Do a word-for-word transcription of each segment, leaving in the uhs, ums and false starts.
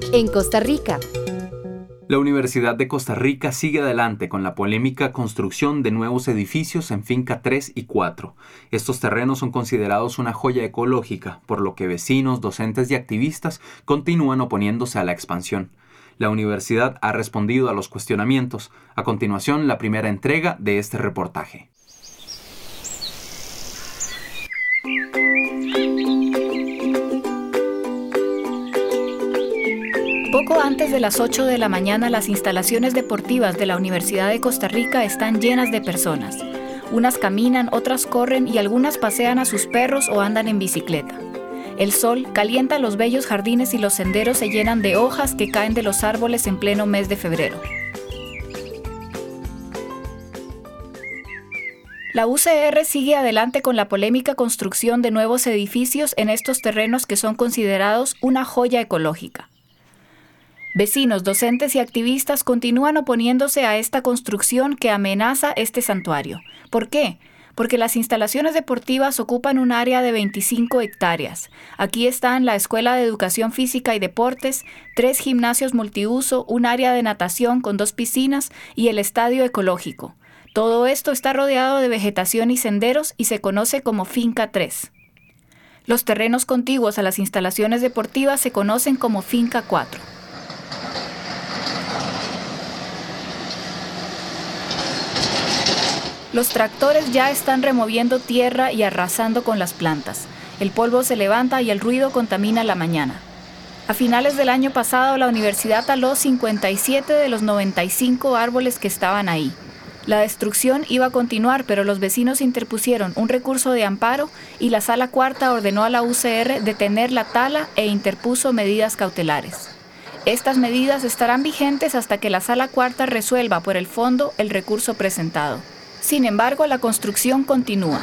En Costa Rica. La Universidad de Costa Rica sigue adelante con la polémica construcción de nuevos edificios en Finca tres y cuatro. Estos terrenos son considerados una joya ecológica, por lo que vecinos, docentes y activistas continúan oponiéndose a la expansión. La universidad ha respondido a los cuestionamientos. A continuación, la primera entrega de este reportaje. Poco antes de las ocho de la mañana, las instalaciones deportivas de la Universidad de Costa Rica están llenas de personas. Unas caminan, otras corren y algunas pasean a sus perros o andan en bicicleta. El sol calienta los bellos jardines y los senderos se llenan de hojas que caen de los árboles en pleno mes de febrero. La U C R sigue adelante con la polémica construcción de nuevos edificios en estos terrenos que son considerados una joya ecológica. Vecinos, docentes y activistas continúan oponiéndose a esta construcción que amenaza este santuario. ¿Por qué? Porque las instalaciones deportivas ocupan un área de veinticinco hectáreas. Aquí están la Escuela de Educación Física y Deportes, tres gimnasios multiuso, un área de natación con dos piscinas y el estadio ecológico. Todo esto está rodeado de vegetación y senderos y se conoce como Finca tres. Los terrenos contiguos a las instalaciones deportivas se conocen como Finca cuatro. Los tractores ya están removiendo tierra y arrasando con las plantas. El polvo se levanta y el ruido contamina la mañana. A finales del año pasado, la universidad taló cincuenta y siete de los noventa y cinco árboles que estaban ahí. La destrucción iba a continuar, pero los vecinos interpusieron un recurso de amparo y la Sala Cuarta ordenó a la U C R detener la tala e interpuso medidas cautelares. Estas medidas estarán vigentes hasta que la Sala Cuarta resuelva por el fondo el recurso presentado. Sin embargo, la construcción continúa.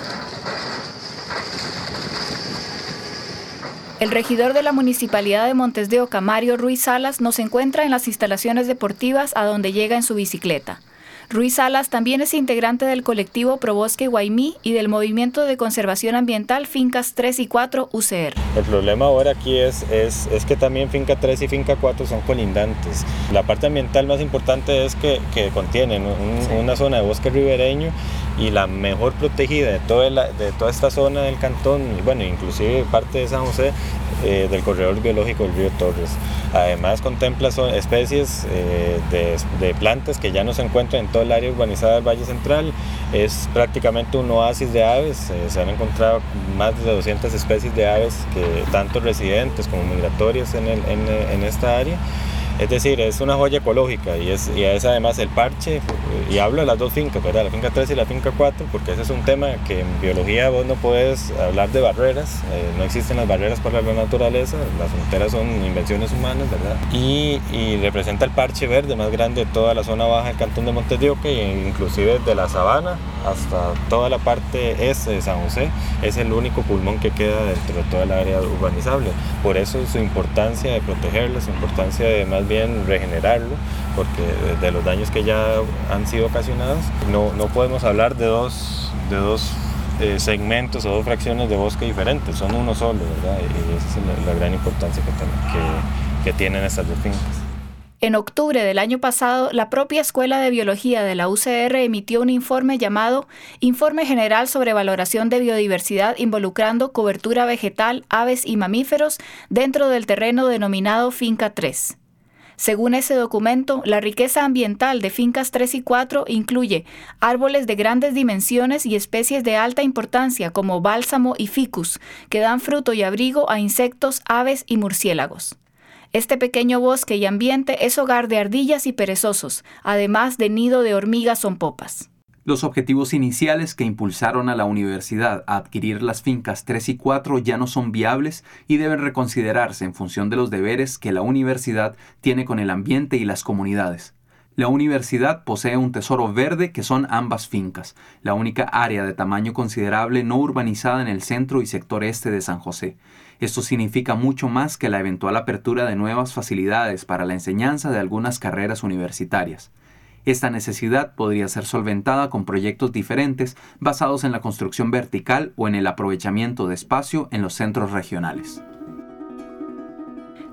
El regidor de la Municipalidad de Montes de Oca, Mario Ruiz Salas, nos encuentra en las instalaciones deportivas a donde llega en su bicicleta. Ruiz Salas también es integrante del colectivo Probosque Guaymí y del Movimiento de Conservación Ambiental Fincas tres y cuatro U C R. El problema ahora aquí es, es, es que también Finca tres y Finca cuatro son colindantes. La parte ambiental más importante es que, que contienen un, sí. una zona de bosque ribereño y la mejor protegida de toda, la, de toda esta zona del cantón, y bueno, inclusive parte de San José, eh, del corredor biológico del río Torres. Además contempla especies eh, de, de plantas que ya no se encuentran en todo el área urbanizada del Valle Central. Es prácticamente un oasis de aves. Eh, se han encontrado más de doscientas especies de aves, que tanto residentes como migratorias en, el, en, en esta área. Es decir, es una joya ecológica y es, y es además el parche, y hablo de las dos fincas, ¿verdad? La Finca tres y la Finca cuatro, porque ese es un tema que en biología vos no puedes hablar de barreras, eh, no existen las barreras para la naturaleza, las fronteras son invenciones humanas, ¿verdad? Y, y representa el parche verde más grande de toda la zona baja del cantón de Montes de Oca, e inclusive de la sabana hasta toda la parte este de San José, es el único pulmón que queda dentro de toda el área urbanizable. Por eso su importancia de protegerlo, su importancia de más bien regenerarlo, porque de los daños que ya han sido ocasionados, no, no podemos hablar de dos, de dos eh, segmentos o dos fracciones de bosque diferentes, son uno solo, ¿verdad? Y esa es la, la gran importancia que, que, que tienen estas dos fincas. En octubre del año pasado, la propia Escuela de Biología de la U C R emitió un informe llamado Informe General sobre Valoración de Biodiversidad involucrando cobertura vegetal, aves y mamíferos dentro del terreno denominado Finca tres. Según ese documento, la riqueza ambiental de Fincas tres y cuatro incluye árboles de grandes dimensiones y especies de alta importancia como bálsamo y ficus, que dan fruto y abrigo a insectos, aves y murciélagos. Este pequeño bosque y ambiente es hogar de ardillas y perezosos, además de nido de hormigas zompopas. Los objetivos iniciales que impulsaron a la universidad a adquirir las fincas tres y cuatro ya no son viables y deben reconsiderarse en función de los deberes que la universidad tiene con el ambiente y las comunidades. La universidad posee un tesoro verde que son ambas fincas, la única área de tamaño considerable no urbanizada en el centro y sector este de San José. Esto significa mucho más que la eventual apertura de nuevas facilidades para la enseñanza de algunas carreras universitarias. Esta necesidad podría ser solventada con proyectos diferentes basados en la construcción vertical o en el aprovechamiento de espacio en los centros regionales.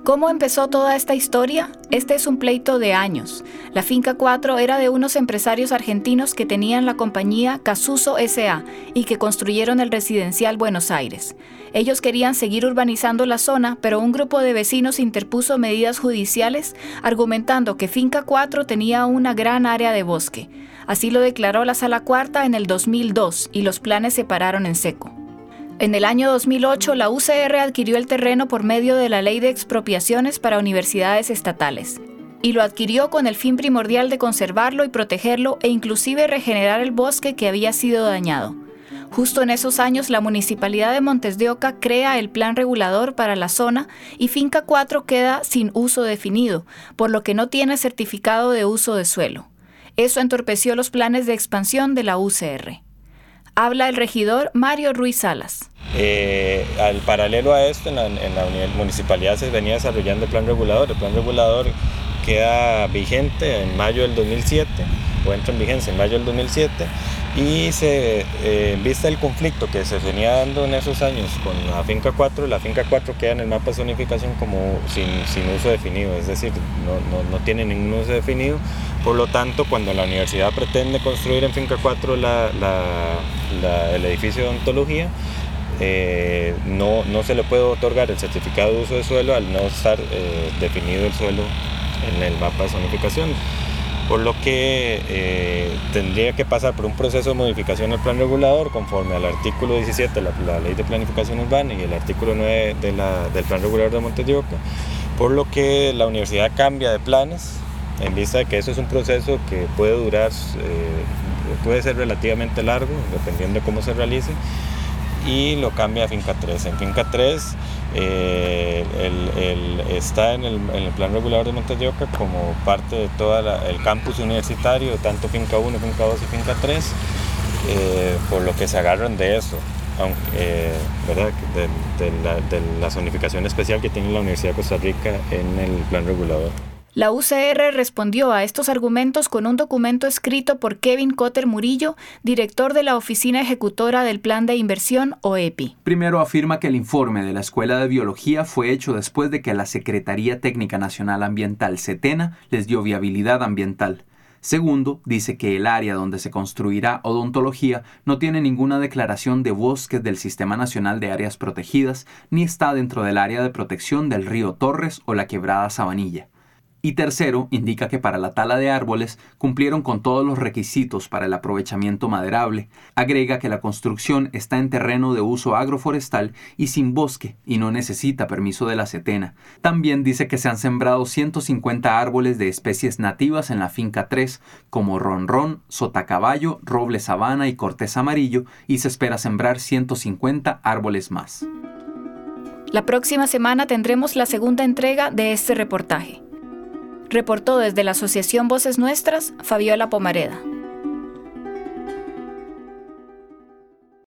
¿Cómo empezó toda esta historia? Este es un pleito de años. La Finca cuatro era de unos empresarios argentinos que tenían la compañía Casuso S A y que construyeron el residencial Buenos Aires. Ellos querían seguir urbanizando la zona, pero un grupo de vecinos interpuso medidas judiciales argumentando que Finca cuatro tenía una gran área de bosque. Así lo declaró la Sala Cuarta en el dos mil dos y los planes se pararon en seco. En el año dos mil ocho, la U C R adquirió el terreno por medio de la Ley de Expropiaciones para Universidades Estatales. Y lo adquirió con el fin primordial de conservarlo y protegerlo e inclusive regenerar el bosque que había sido dañado. Justo en esos años, la Municipalidad de Montes de Oca crea el plan regulador para la zona y Finca cuatro queda sin uso definido, por lo que no tiene certificado de uso de suelo. Eso entorpeció los planes de expansión de la U C R. Habla el regidor Mario Ruiz Salas. Eh, al paralelo a esto, en la, en la municipalidad se venía desarrollando el plan regulador. El plan regulador queda vigente en mayo del dos mil siete, o entra en vigencia en mayo del dos mil siete, y se, eh, en vista del conflicto que se venía dando en esos años con la Finca cuatro, la Finca cuatro queda en el mapa de zonificación como sin, sin uso definido, es decir, no, no, no tiene ningún uso definido. Por lo tanto, cuando la universidad pretende construir en Finca cuatro la, la, la, el edificio de odontología, eh, no, no se le puede otorgar el certificado de uso de suelo al no estar eh, definido el suelo en el mapa de zonificación. Por lo que eh, tendría que pasar por un proceso de modificación del plan regulador conforme al artículo diecisiete de la, la Ley de Planificación Urbana y el artículo nueve de la, del plan regulador de Montes de Oca, por lo que la universidad cambia de planes en vista de que eso es un proceso que puede durar, eh, puede ser relativamente largo, dependiendo de cómo se realice, y lo cambia a Finca tres. En Finca tres eh, el, el, está en el, en el plan regulador de Montes de Oca como parte de todo el campus universitario, tanto Finca uno, Finca dos y Finca tres, eh, por lo que se agarran de eso, aunque, eh, ¿verdad? De, de, la, de la zonificación especial que tiene la Universidad de Costa Rica en el plan regulador. La U C R respondió a estos argumentos con un documento escrito por Kevin Cotter Murillo, director de la Oficina Ejecutora del Plan de Inversión, O E P I. Primero afirma que el informe de la Escuela de Biología fue hecho después de que la Secretaría Técnica Nacional Ambiental, SETENA, les dio viabilidad ambiental. Segundo, dice que el área donde se construirá odontología no tiene ninguna declaración de bosques del Sistema Nacional de Áreas Protegidas, ni está dentro del área de protección del río Torres o la Quebrada Sabanilla. Y tercero, indica que para la tala de árboles cumplieron con todos los requisitos para el aprovechamiento maderable. Agrega que la construcción está en terreno de uso agroforestal y sin bosque y no necesita permiso de la SETENA. También dice que se han sembrado ciento cincuenta árboles de especies nativas en la Finca tres, como ronrón, sotacaballo, roble sabana y cortés amarillo, y se espera sembrar ciento cincuenta árboles más. La próxima semana tendremos la segunda entrega de este reportaje. Reportó desde la Asociación Voces Nuestras, Fabiola Pomareda.